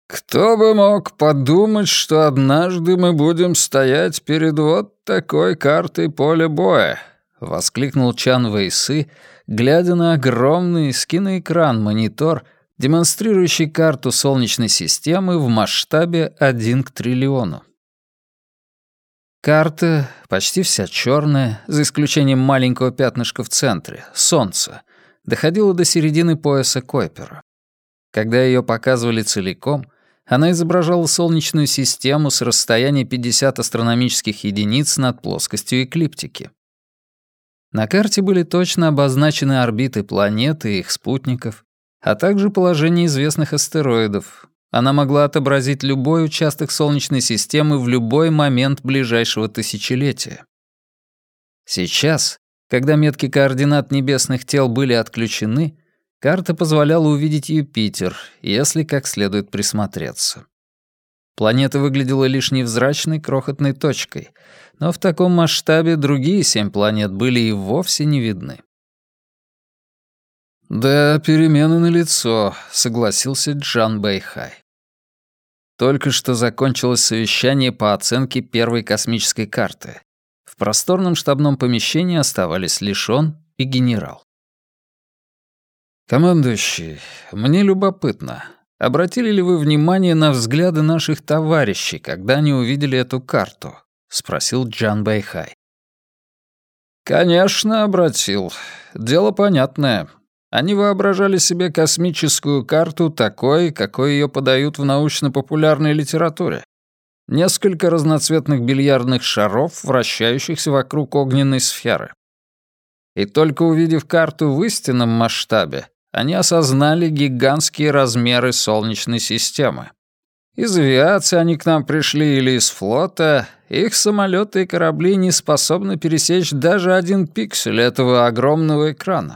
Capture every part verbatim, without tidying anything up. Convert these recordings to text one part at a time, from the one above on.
«Кто бы мог подумать, что однажды мы будем стоять перед вот такой картой поля боя?» — воскликнул Чан Вэйсы, глядя на огромный с киноэкран монитор, демонстрирующий карту Солнечной системы в масштабе один к триллиону. Карта, почти вся черная, за исключением маленького пятнышка в центре, Солнца, доходила до середины пояса Койпера. Когда ее показывали целиком, она изображала Солнечную систему с расстояния пятьдесят астрономических единиц над плоскостью эклиптики. На карте были точно обозначены орбиты планет и их спутников, а также положение известных астероидов. Она могла отобразить любой участок Солнечной системы в любой момент ближайшего тысячелетия. Сейчас, когда метки координат небесных тел были отключены, карта позволяла увидеть Юпитер, если как следует присмотреться. Планета выглядела лишь невзрачной крохотной точкой, но в таком масштабе другие семь планет были и вовсе не видны. «Да, перемены налицо», — согласился Джан Бэйхай. Только что закончилось совещание по оценке первой космической карты. В просторном штабном помещении оставались лишь он и генерал. «Командующий, мне любопытно, обратили ли вы внимание на взгляды наших товарищей, когда они увидели эту карту?» — спросил Джан Бэйхай. «Конечно, обратил. Дело понятное. Они воображали себе космическую карту такой, какой ее подают в научно-популярной литературе. Несколько разноцветных бильярдных шаров, вращающихся вокруг огненной сферы. И только увидев карту в истинном масштабе, они осознали гигантские размеры Солнечной системы. Из авиации они к нам пришли или из флота, их самолеты и корабли не способны пересечь даже один пиксель этого огромного экрана.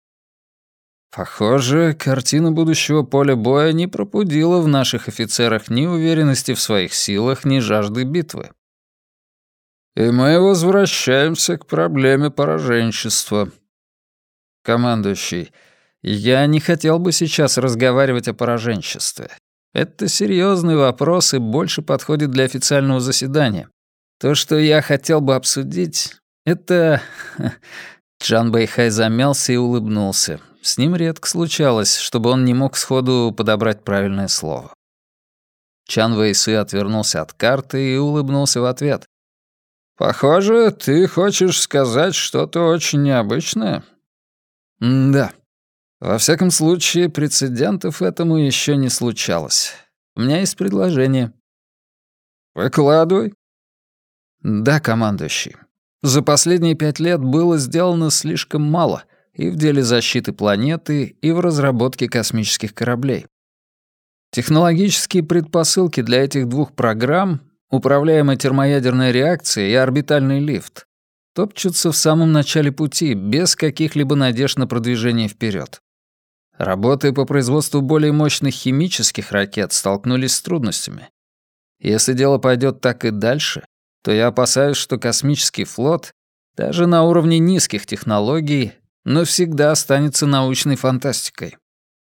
Похоже, картина будущего поля боя не пробудила в наших офицерах ни уверенности в своих силах, ни жажды битвы. И мы возвращаемся к проблеме пораженчества. Командующий, я не хотел бы сейчас разговаривать о пораженчестве. Это серьезный вопрос и больше подходит для официального заседания. То, что я хотел бы обсудить, это... Джан Бэйхай замялся и улыбнулся. С ним редко случалось, чтобы он не мог сходу подобрать правильное слово. Чан Вэйсы отвернулся от карты и улыбнулся в ответ. «Похоже, ты хочешь сказать что-то очень необычное?» «Да. Во всяком случае, прецедентов этому еще не случалось. У меня есть предложение». «Выкладывай». «Да, командующий. За последние пять лет было сделано слишком мало и в деле защиты планеты, и в разработке космических кораблей. Технологические предпосылки для этих двух программ, управляемая термоядерная реакция и орбитальный лифт, топчутся в самом начале пути, без каких-либо надежд на продвижение вперед. Работы по производству более мощных химических ракет столкнулись с трудностями. Если дело пойдет так и дальше, то я опасаюсь, что космический флот, даже на уровне низких технологий, навсегда останется научной фантастикой.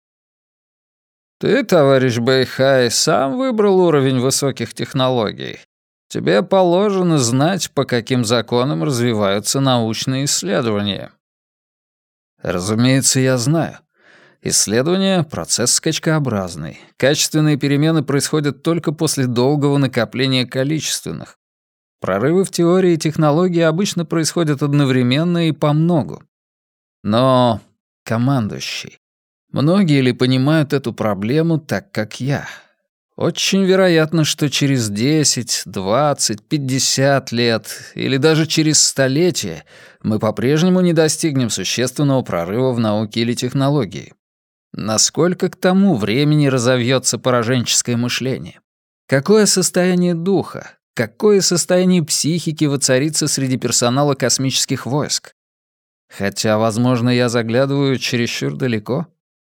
Ты, товарищ Бэйхай, сам выбрал уровень высоких технологий. Тебе положено знать, по каким законам развиваются научные исследования. Разумеется, я знаю. Исследование — процесс скачкообразный. Качественные перемены происходят только после долгого накопления количественных. Прорывы в теории и технологии обычно происходят одновременно и помногу. Но, командующий, многие ли понимают эту проблему так, как я? Очень вероятно, что через десять, двадцать, пятьдесят лет или даже через столетие мы по-прежнему не достигнем существенного прорыва в науке или технологии. Насколько к тому времени разовьется пораженческое мышление? Какое состояние духа, какое состояние психики воцарится среди персонала космических войск? Хотя, возможно, я заглядываю чересчур далеко.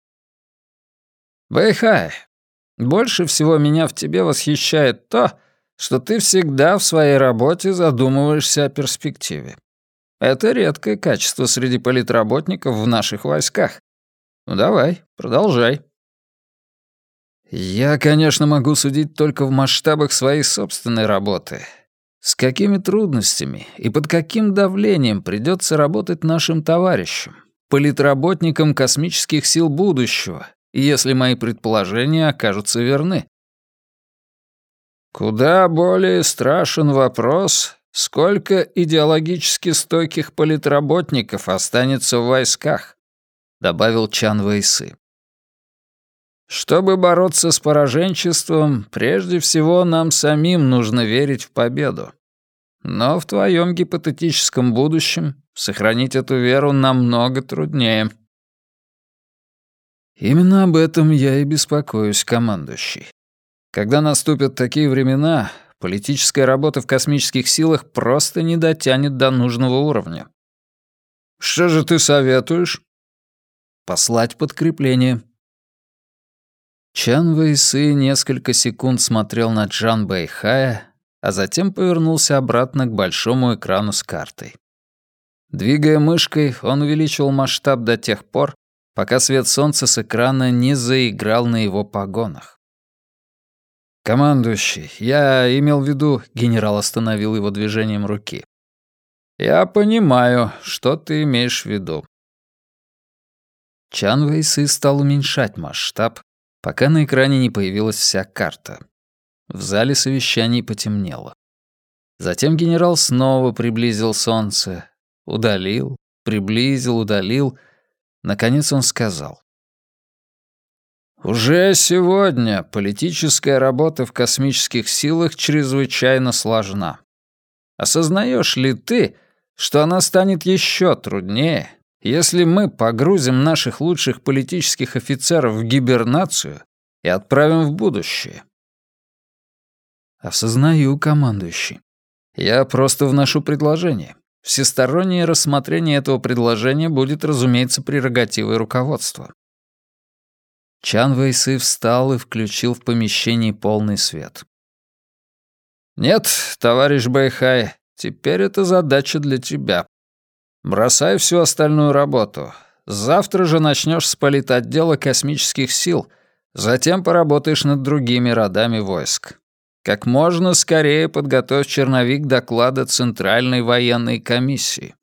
Бэйхай, больше всего меня в тебе восхищает то, что ты всегда в своей работе задумываешься о перспективе. Это редкое качество среди политработников в наших войсках. Ну давай, продолжай. Я, конечно, могу судить только в масштабах своей собственной работы. С какими трудностями и под каким давлением придется работать нашим товарищам, политработникам космических сил будущего, если мои предположения окажутся верны. Куда более страшен вопрос, сколько идеологически стойких политработников останется в войсках, добавил Чан Вэйсы. Чтобы бороться с пораженчеством, прежде всего нам самим нужно верить в победу. Но в твоем гипотетическом будущем сохранить эту веру намного труднее. Именно об этом я и беспокоюсь, командующий. Когда наступят такие времена, политическая работа в космических силах просто не дотянет до нужного уровня. Что же ты советуешь? Послать подкрепление. Чан Вэйсы несколько секунд смотрел на Джан Бэйхая, а затем повернулся обратно к большому экрану с картой. Двигая мышкой, он увеличивал масштаб до тех пор, пока свет солнца с экрана не заиграл на его погонах. «Командующий, я имел в виду...» — генерал остановил его движением руки. «Я понимаю, что ты имеешь в виду». Чан Вэйсы стал уменьшать масштаб, пока на экране не появилась вся карта. В зале совещаний потемнело. Затем генерал снова приблизил солнце. Удалил, приблизил, удалил. Наконец он сказал. «Уже сегодня политическая работа в космических силах чрезвычайно сложна. Осознаешь ли ты, что она станет еще труднее, если мы погрузим наших лучших политических офицеров в гибернацию и отправим в будущее?» «Осознаю, командующий. Я просто вношу предложение. Всестороннее рассмотрение этого предложения будет, разумеется, прерогативой руководства». Чан Вэйсы встал и включил в помещении полный свет. «Нет, товарищ Бэйхай, теперь это задача для тебя. Бросай всю остальную работу. Завтра же начнешь с политотдела космических сил, затем поработаешь над другими родами войск. Как можно скорее подготовь черновик доклада Центральной военной комиссии».